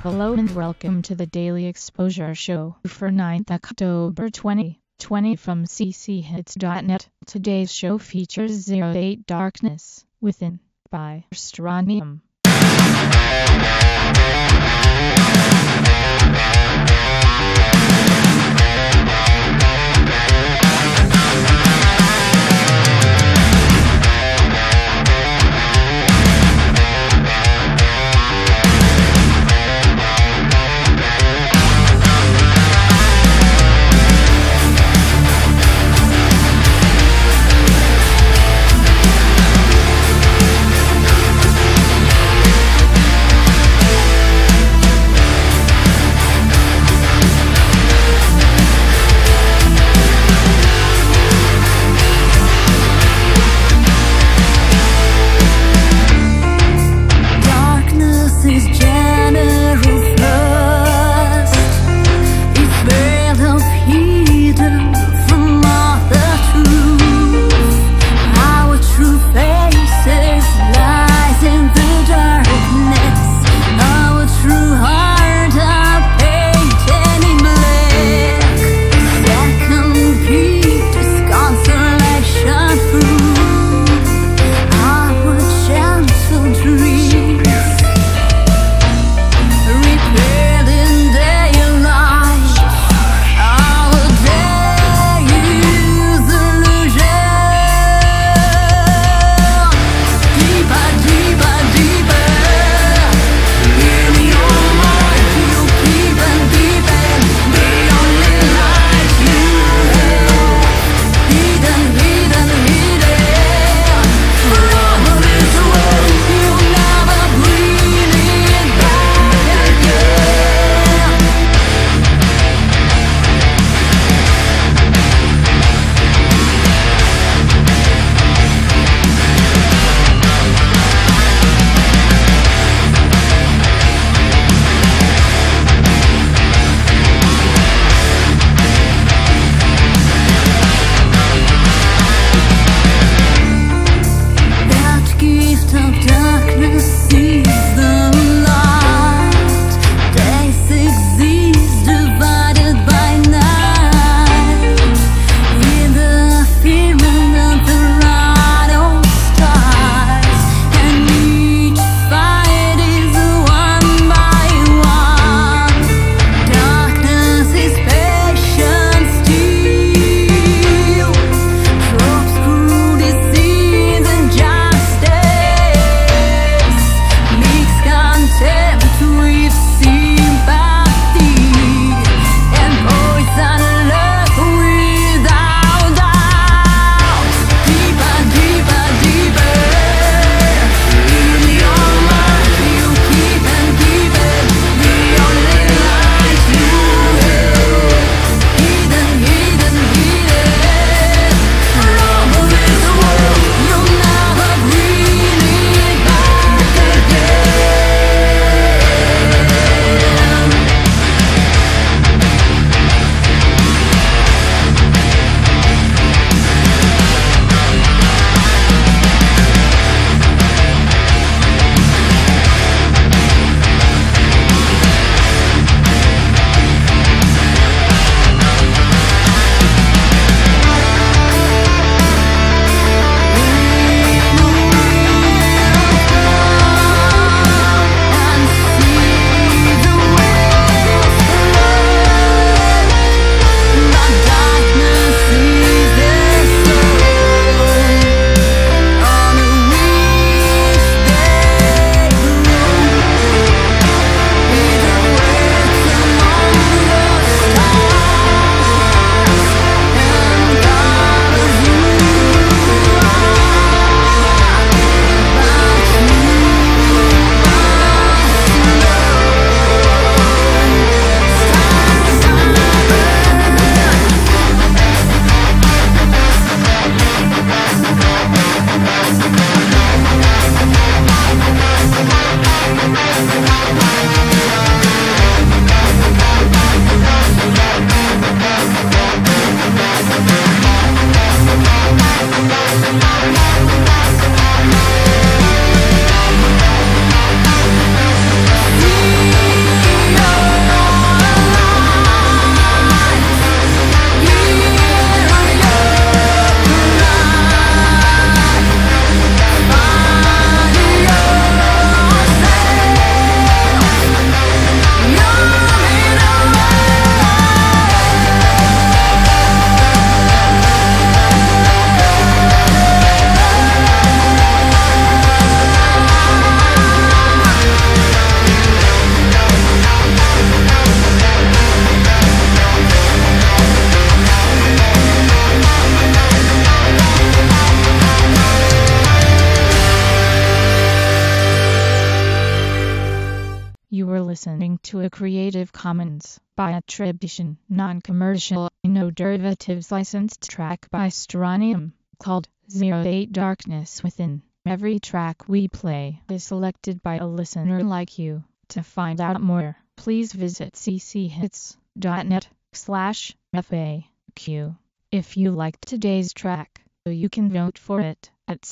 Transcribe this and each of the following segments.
Hello and welcome to the Daily Exposure Show for 9th October 2020 from cchits.net. Today's show features 08 Darkness Within by Strontium. listening to a Creative Commons by attribution, non-commercial, no derivatives licensed track by Strontium called 08 Darkness Within. Every track we play is selected by a listener like you. To find out more, please visit cchits.net/FAQ. If you liked today's track, you can vote for it at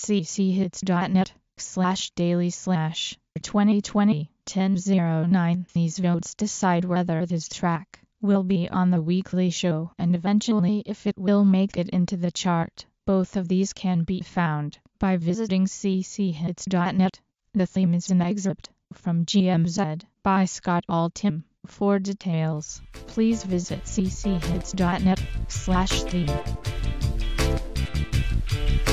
cchits.net/daily/2020-1009. These votes decide whether this track will be on the weekly show and eventually if it will make it into the chart. Both of these can be found by visiting cchits.net. The theme is an excerpt from GMZ by Scott Altham. For details, please visit cchits.net/theme.